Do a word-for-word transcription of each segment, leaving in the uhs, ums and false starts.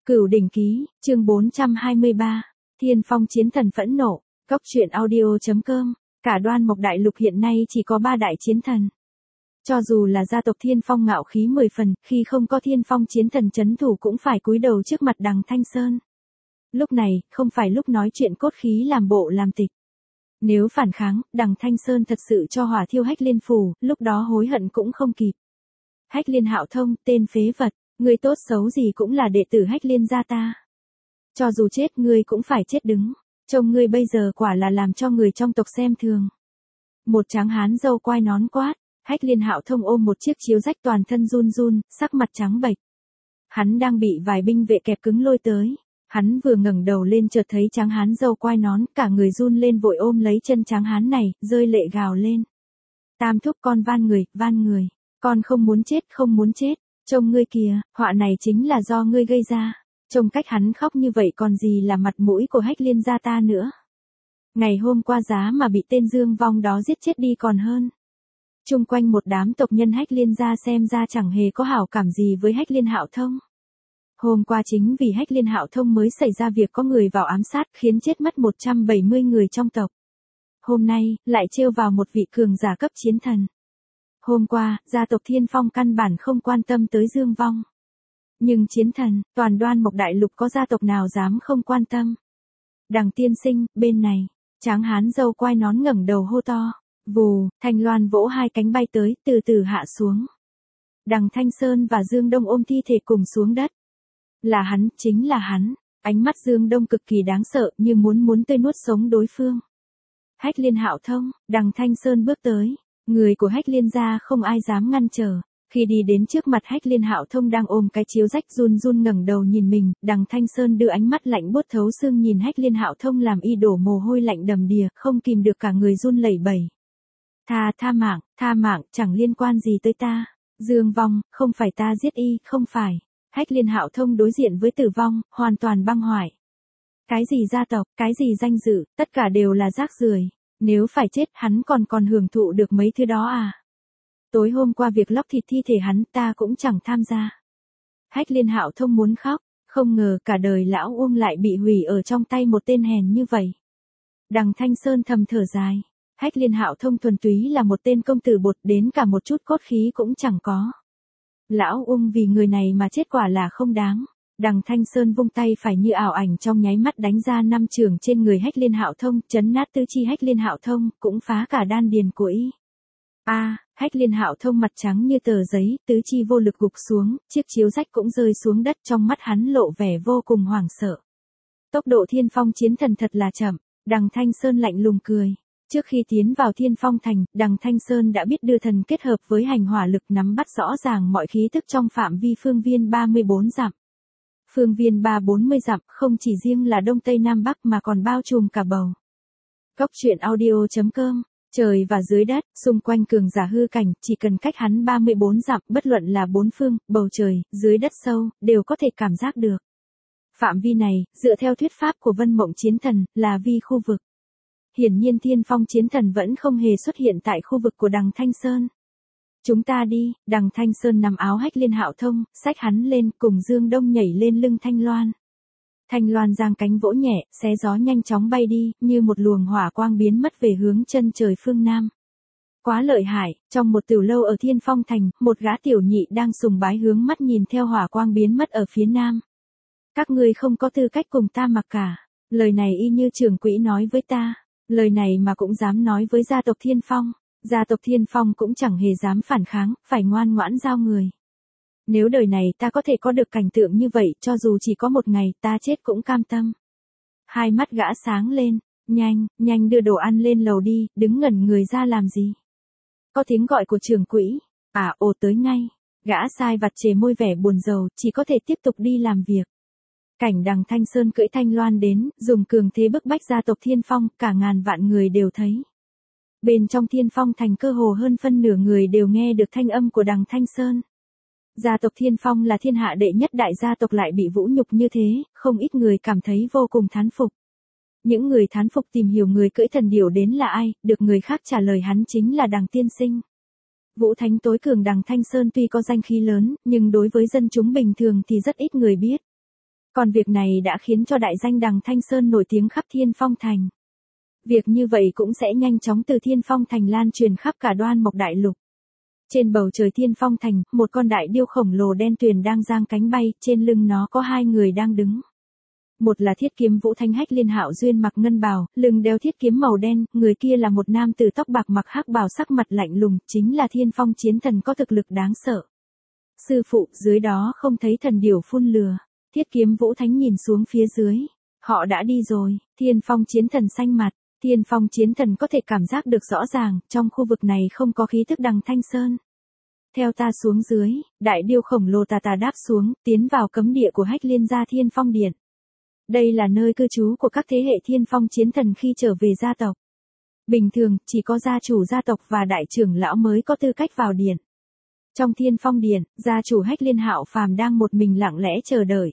Cửu Đỉnh Ký, chương bốn trăm hai mươi ba, Thiên Phong chiến thần phẫn nộ, Cốc truyện audio.com, cả Đoan Mộc Đại Lục hiện nay chỉ có ba đại chiến thần. Cho dù là gia tộc Thiên Phong ngạo khí mười phần, khi không có Thiên Phong chiến thần chấn thủ cũng phải cúi đầu trước mặt Đằng Thanh Sơn. Lúc này, không phải lúc nói chuyện cốt khí làm bộ làm tịch. Nếu phản kháng, Đằng Thanh Sơn thật sự cho hỏa thiêu Hách Liên phủ, lúc đó hối hận cũng không kịp. Hách Liên Hạo Thông, tên phế vật, ngươi tốt xấu gì cũng là đệ tử Hách Liên gia ta. Cho dù chết ngươi cũng phải chết đứng, trông ngươi bây giờ quả là làm cho người trong tộc xem thường. Một tráng hán râu quai nón quát, Hách Liên Hạo Thông ôm một chiếc chiếu rách toàn thân run run, sắc mặt trắng bệch. Hắn đang bị vài binh vệ kẹp cứng lôi tới. Hắn vừa ngẩng đầu lên chợt thấy tráng hán râu quai nón, cả người run lên vội ôm lấy chân tráng hán này, rơi lệ gào lên. Tam thúc con van người, van người, con không muốn chết, không muốn chết, trông ngươi kìa, họa này chính là do ngươi gây ra. Trông cách hắn khóc như vậy còn gì là mặt mũi của Hách Liên gia ta nữa. Ngày hôm qua giá mà bị tên Dương Vong đó giết chết đi còn hơn. Chung quanh một đám tộc nhân Hách Liên gia xem ra chẳng hề có hảo cảm gì với Hách Liên Hạo Thông. Hôm qua chính vì Hách Liên Hạo Thông mới xảy ra việc có người vào ám sát khiến chết mất một trăm bảy mươi người trong tộc. Hôm nay, lại trêu vào một vị cường giả cấp chiến thần. Hôm qua, gia tộc Thiên Phong căn bản không quan tâm tới Dương Vong. Nhưng chiến thần, toàn Đoan Mộc Đại Lục có gia tộc nào dám không quan tâm. Đằng tiên sinh, bên này, tráng hán râu quai nón ngẩng đầu hô to. Vù, Thanh Loan vỗ hai cánh bay tới, từ từ hạ xuống. Đằng Thanh Sơn và Dương Đông ôm thi thể cùng xuống đất. Là hắn, chính là hắn. Ánh mắt Dương Đông cực kỳ đáng sợ, như muốn muốn tươi nuốt sống đối phương. Hách Liên Hạo Thông, Đằng Thanh Sơn bước tới. Người của Hách Liên gia không ai dám ngăn trở. Khi đi đến trước mặt Hách Liên Hạo Thông đang ôm cái chiếu rách run run ngẩng đầu nhìn mình, Đằng Thanh Sơn đưa ánh mắt lạnh buốt thấu xương nhìn Hách Liên Hạo Thông làm y đổ mồ hôi lạnh đầm đìa, không kìm được cả người run lẩy bẩy. Tha, tha mạng, tha mạng, chẳng liên quan gì tới ta. Dương Vong, không phải ta giết y, không phải. Hách Liên Hạo Thông đối diện với tử vong, hoàn toàn băng hoại. Cái gì gia tộc, cái gì danh dự, tất cả đều là rác rưởi. Nếu phải chết, hắn còn còn hưởng thụ được mấy thứ đó à? Tối hôm qua việc lóc thịt thi thể hắn ta cũng chẳng tham gia. Hách Liên Hạo Thông muốn khóc, không ngờ cả đời lão Uông lại bị hủy ở trong tay một tên hèn như vậy. Đằng Thanh Sơn thầm thở dài. Hách Liên Hạo Thông thuần túy là một tên công tử bột, đến cả một chút cốt khí cũng chẳng có. Lão Ung vì người này mà chết quả là không đáng. Đằng Thanh Sơn vung tay phải như ảo ảnh trong nháy mắt đánh ra năm chưởng trên người Hách Liên Hạo Thông, chấn nát tứ chi Hách Liên Hạo Thông, cũng phá cả đan điền của y. A, à, Hách Liên Hạo Thông mặt trắng như tờ giấy, tứ chi vô lực gục xuống, chiếc chiếu rách cũng rơi xuống đất, trong mắt hắn lộ vẻ vô cùng hoảng sợ. Tốc độ Thiên Phong chiến thần thật là chậm. Đằng Thanh Sơn lạnh lùng cười. Trước khi tiến vào Thiên Phong thành, Đằng Thanh Sơn đã biết đưa thần kết hợp với hành hỏa lực nắm bắt rõ ràng mọi khí tức trong phạm vi phương viên ba mươi bốn dặm. Phương viên ba bốn mươi dặm không chỉ riêng là Đông Tây Nam Bắc mà còn bao trùm cả bầu. Cốc truyện audio.com, trời và dưới đất, xung quanh cường giả hư cảnh, chỉ cần cách hắn ba mươi bốn dặm, bất luận là bốn phương, bầu trời, dưới đất sâu, đều có thể cảm giác được. Phạm vi này, dựa theo thuyết pháp của Vân Mộng Chiến Thần, là vi khu vực. Hiển nhiên Thiên Phong chiến thần vẫn không hề xuất hiện tại khu vực của Đằng Thanh Sơn. Chúng ta đi, Đằng Thanh Sơn nắm áo Hách Liên Hạo Thông, xách hắn lên, cùng Dương Đông nhảy lên lưng Thanh Loan. Thanh Loan giang cánh vỗ nhẹ, xé gió nhanh chóng bay đi, như một luồng hỏa quang biến mất về hướng chân trời phương Nam. Quá lợi hại, trong một tiểu lâu ở Thiên Phong thành, một gã tiểu nhị đang sùng bái hướng mắt nhìn theo hỏa quang biến mất ở phía Nam. Các ngươi không có tư cách cùng ta mặc cả. Lời này y như trưởng quỹ nói với ta. Lời này mà cũng dám nói với gia tộc Thiên Phong. Gia tộc Thiên Phong cũng chẳng hề dám phản kháng, phải ngoan ngoãn giao người. Nếu đời này ta có thể có được cảnh tượng như vậy, cho dù chỉ có một ngày, ta chết cũng cam tâm. Hai mắt gã sáng lên, nhanh, nhanh đưa đồ ăn lên lầu đi, đứng ngẩn người ra làm gì. Có tiếng gọi của trưởng quỹ, à ồ tới ngay, gã sai vặt chề môi vẻ buồn rầu, chỉ có thể tiếp tục đi làm việc. Cảnh Đằng Thanh Sơn cưỡi Thanh Loan đến, dùng cường thế bức bách gia tộc Thiên Phong, cả ngàn vạn người đều thấy. Bên trong Thiên Phong thành cơ hồ hơn phân nửa người đều nghe được thanh âm của Đằng Thanh Sơn. Gia tộc Thiên Phong là thiên hạ đệ nhất đại gia tộc lại bị vũ nhục như thế, không ít người cảm thấy vô cùng thán phục. Những người thán phục tìm hiểu người cưỡi thần điểu đến là ai, được người khác trả lời hắn chính là Đằng tiên sinh. Vũ thánh tối cường Đằng Thanh Sơn tuy có danh khí lớn, nhưng đối với dân chúng bình thường thì rất ít người biết. Còn việc này đã khiến cho đại danh Đằng Thanh Sơn nổi tiếng khắp Thiên Phong Thành. Việc như vậy cũng sẽ nhanh chóng từ Thiên Phong Thành lan truyền khắp cả Đoan Mộc Đại Lục. Trên bầu trời Thiên Phong Thành, một con đại điêu khổng lồ đen tuyền đang giang cánh bay, trên lưng nó có hai người đang đứng. Một là Thiết Kiếm Vũ Thánh Hách Liên Hạo Duyên mặc ngân bào, lưng đeo thiết kiếm màu đen, người kia là một nam tử tóc bạc mặc hắc bào sắc mặt lạnh lùng, chính là Thiên Phong Chiến Thần có thực lực đáng sợ. Sư phụ, dưới đó không thấy thần điểu phun lửa. Thiết Kiếm Vũ Thánh nhìn xuống phía dưới. Họ đã đi rồi. Thiên Phong Chiến Thần xanh mặt. Thiên Phong Chiến Thần có thể cảm giác được rõ ràng, trong khu vực này không có khí tức Đằng Thanh Sơn. Theo ta xuống dưới, đại điêu khổng lồ tà tà đáp xuống, tiến vào cấm địa của Hách Liên gia Thiên Phong Điện. Đây là nơi cư trú của các thế hệ Thiên Phong Chiến Thần khi trở về gia tộc. Bình thường, chỉ có gia chủ gia tộc và đại trưởng lão mới có tư cách vào điện. Trong Thiên Phong Điện, gia chủ Hách Liên Hạo Phàm đang một mình lặng lẽ chờ đợi.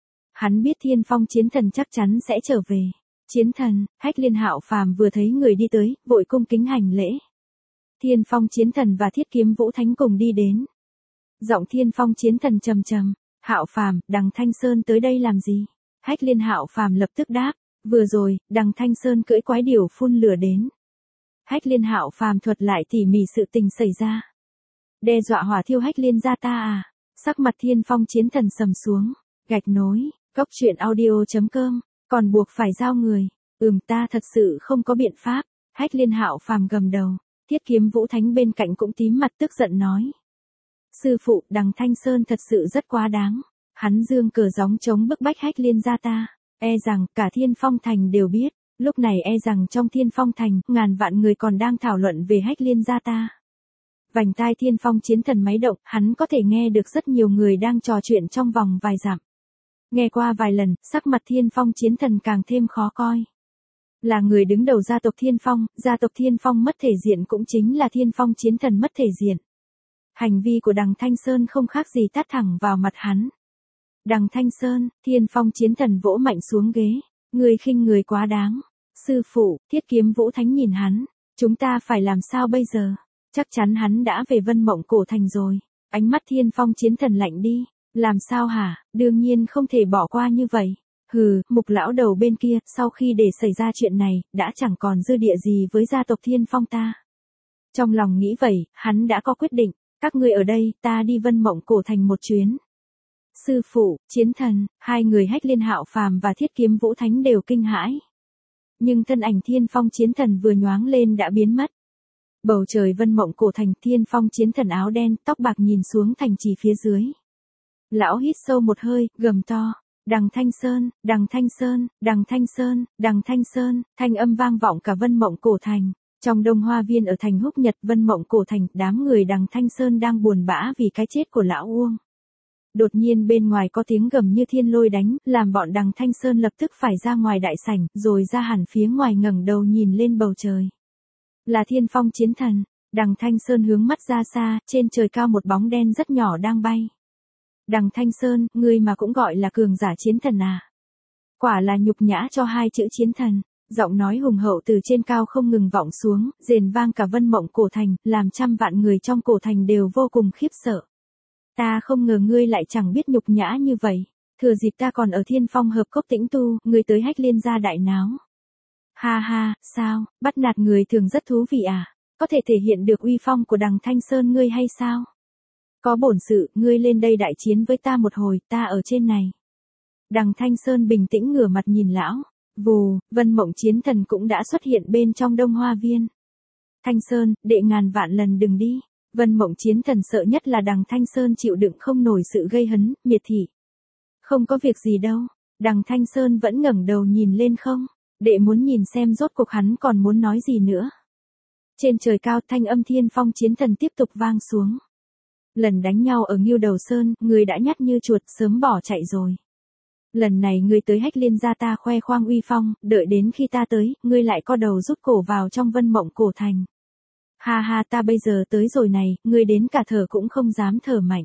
Hắn biết Thiên Phong Chiến Thần chắc chắn sẽ trở về. Chiến thần, Hách Liên Hạo Phàm vừa thấy người đi tới, vội cung kính hành lễ. Thiên Phong Chiến Thần và Thiết Kiếm Vũ Thánh cùng đi đến. Giọng Thiên Phong Chiến Thần trầm trầm, Hạo Phàm, Đằng Thanh Sơn tới đây làm gì? Hách Liên Hạo Phàm lập tức đáp, vừa rồi, Đằng Thanh Sơn cưỡi quái điểu phun lửa đến. Hách Liên Hạo Phàm thuật lại tỉ mỉ sự tình xảy ra. Đe dọa hỏa thiêu Hách Liên gia ta à? Sắc mặt Thiên Phong Chiến Thần sầm xuống, gạch nối, cốc truyện audio chấm com, còn buộc phải giao người. Ừm, ta thật sự không có biện pháp. Hách Liên Hạo Phàm gầm đầu. Thiết Kiếm Vũ Thánh bên cạnh cũng tím mặt tức giận nói. Sư phụ, Đằng Thanh Sơn thật sự rất quá đáng. Hắn dương cờ gióng chống bức bách Hách Liên gia ta. E rằng, cả Thiên Phong Thành đều biết. Lúc này e rằng trong Thiên Phong Thành, ngàn vạn người còn đang thảo luận về Hách Liên gia ta. Vành tai Thiên Phong Chiến Thần máy động, hắn có thể nghe được rất nhiều người đang trò chuyện trong vòng vài dặm. Nghe qua vài lần, sắc mặt Thiên Phong Chiến Thần càng thêm khó coi. Là người đứng đầu gia tộc Thiên Phong, gia tộc Thiên Phong mất thể diện cũng chính là Thiên Phong Chiến Thần mất thể diện. Hành vi của Đằng Thanh Sơn không khác gì tát thẳng vào mặt hắn. Đằng Thanh Sơn, Thiên Phong Chiến Thần vỗ mạnh xuống ghế. Người khinh người quá đáng. Sư phụ, Thiết Kiếm Vũ Thánh nhìn hắn. Chúng ta phải làm sao bây giờ? Chắc chắn hắn đã về Vân Mộng Cổ Thành rồi. Ánh mắt Thiên Phong Chiến Thần lạnh đi. Làm sao hả? Đương nhiên không thể bỏ qua như vậy. Hừ, Mục lão đầu bên kia, sau khi để xảy ra chuyện này, đã chẳng còn dư địa gì với gia tộc Thiên Phong ta. Trong lòng nghĩ vậy, hắn đã có quyết định. Các ngươi ở đây, ta đi Vân Mộng Cổ Thành một chuyến. Sư phụ, Chiến Thần, hai người Hách Liên Hạo Phàm và Thiết Kiếm Vũ Thánh đều kinh hãi. Nhưng thân ảnh Thiên Phong Chiến Thần vừa nhoáng lên đã biến mất. Bầu trời Vân Mộng Cổ Thành, Thiên Phong Chiến Thần áo đen, tóc bạc nhìn xuống thành trì phía dưới. Lão hít sâu một hơi, gầm to. Đằng Thanh Sơn, Đằng Thanh Sơn, Đằng Thanh Sơn, Đằng Thanh Sơn, thanh âm vang vọng cả Vân Mộng Cổ Thành. Trong Đông Hoa Viên ở thành Húc Nhật Vân Mộng Cổ Thành, đám người Đằng Thanh Sơn đang buồn bã vì cái chết của lão Uông. Đột nhiên bên ngoài có tiếng gầm như thiên lôi đánh, làm bọn Đằng Thanh Sơn lập tức phải ra ngoài đại sảnh, rồi ra hẳn phía ngoài ngẩng đầu nhìn lên bầu trời. Là Thiên Phong Chiến Thần. Đằng Thanh Sơn hướng mắt ra xa, trên trời cao một bóng đen rất nhỏ đang bay. Đằng Thanh Sơn, ngươi mà cũng gọi là cường giả chiến thần à? Quả là nhục nhã cho hai chữ chiến thần. Giọng nói hùng hậu từ trên cao không ngừng vọng xuống, rền vang cả Vân Mộng Cổ Thành, làm trăm vạn người trong cổ thành đều vô cùng khiếp sợ. Ta không ngờ ngươi lại chẳng biết nhục nhã như vậy. Thừa dịp ta còn ở Thiên Phong hợp cốc tĩnh tu, ngươi tới Hách Liên gia đại náo. Ha ha, sao, bắt nạt người thường rất thú vị à? Có thể thể hiện được uy phong của Đằng Thanh Sơn ngươi hay sao? Có bổn sự, ngươi lên đây đại chiến với ta một hồi, ta ở trên này. Đằng Thanh Sơn bình tĩnh ngửa mặt nhìn lão. Vù, Vân Mộng Chiến Thần cũng đã xuất hiện bên trong Đông Hoa Viên. Thanh Sơn, đệ ngàn vạn lần đừng đi. Vân Mộng Chiến Thần sợ nhất là Đằng Thanh Sơn chịu đựng không nổi sự gây hấn, miệt thị. Không có việc gì đâu. Đằng Thanh Sơn vẫn ngẩng đầu nhìn lên không. Đệ muốn nhìn xem rốt cuộc hắn còn muốn nói gì nữa. Trên trời cao thanh âm Thiên Phong Chiến Thần tiếp tục vang xuống. Lần đánh nhau ở Ngưu Đầu Sơn, ngươi đã nhát như chuột sớm bỏ chạy rồi. Lần này ngươi tới Hách Liên gia ta khoe khoang uy phong, đợi đến khi ta tới, ngươi lại co đầu rút cổ vào trong Vân Mộng Cổ Thành. Ha ha, ta bây giờ tới rồi này, ngươi đến cả thở cũng không dám thở mạnh.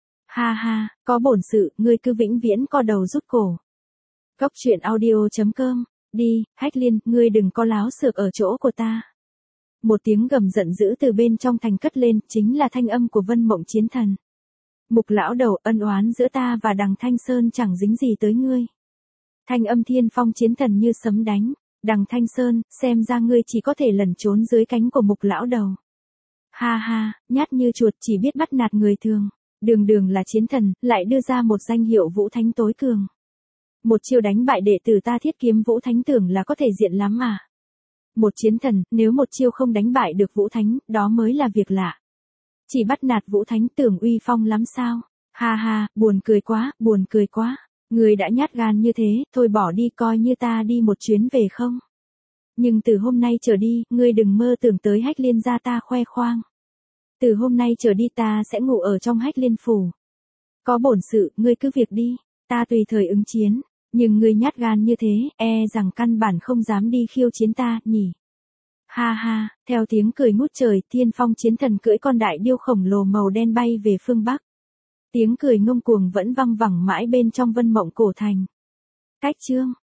Ha ha, có bổn sự, ngươi cứ vĩnh viễn co đầu rút cổ. Cốc truyện audio chấm com, đi, Hách Liên, ngươi đừng có láo xược ở chỗ của ta. Một tiếng gầm giận dữ từ bên trong thành cất lên, chính là thanh âm của Vân Mộng Chiến Thần. Mục lão đầu, ân oán giữa ta và đằng Thanh Sơn chẳng dính gì tới ngươi. Thanh âm Thiên Phong chiến thần như sấm đánh. Đằng Thanh Sơn, xem ra ngươi chỉ có thể lẩn trốn dưới cánh của mục lão đầu. Ha ha, nhát như chuột chỉ biết bắt nạt người thường. Đường đường là chiến thần, lại đưa ra một danh hiệu Vũ Thánh tối cường. Một chiêu đánh bại đệ tử ta Thiết Kiếm Vũ Thánh tưởng là có thể diện lắm mà. Một chiến thần, nếu một chiêu không đánh bại được Vũ Thánh, đó mới là việc lạ. Chỉ bắt nạt Vũ Thánh tưởng uy phong lắm sao? Ha ha, buồn cười quá, buồn cười quá. Người đã nhát gan như thế, thôi bỏ đi coi như ta đi một chuyến về không. Nhưng từ hôm nay trở đi, ngươi đừng mơ tưởng tới Hách Liên gia ta khoe khoang. Từ hôm nay trở đi ta sẽ ngủ ở trong Hách Liên phủ. Có bổn sự, ngươi cứ việc đi, ta tùy thời ứng chiến. Nhưng ngươi nhát gan như thế, e rằng căn bản không dám đi khiêu chiến ta, nhỉ. Ha ha, theo tiếng cười ngút trời, Thiên Phong chiến thần cưỡi con đại điêu khổng lồ màu đen bay về phương Bắc. Tiếng cười ngông cuồng vẫn văng vẳng mãi bên trong Vân Mộng Cổ Thành. Cách chương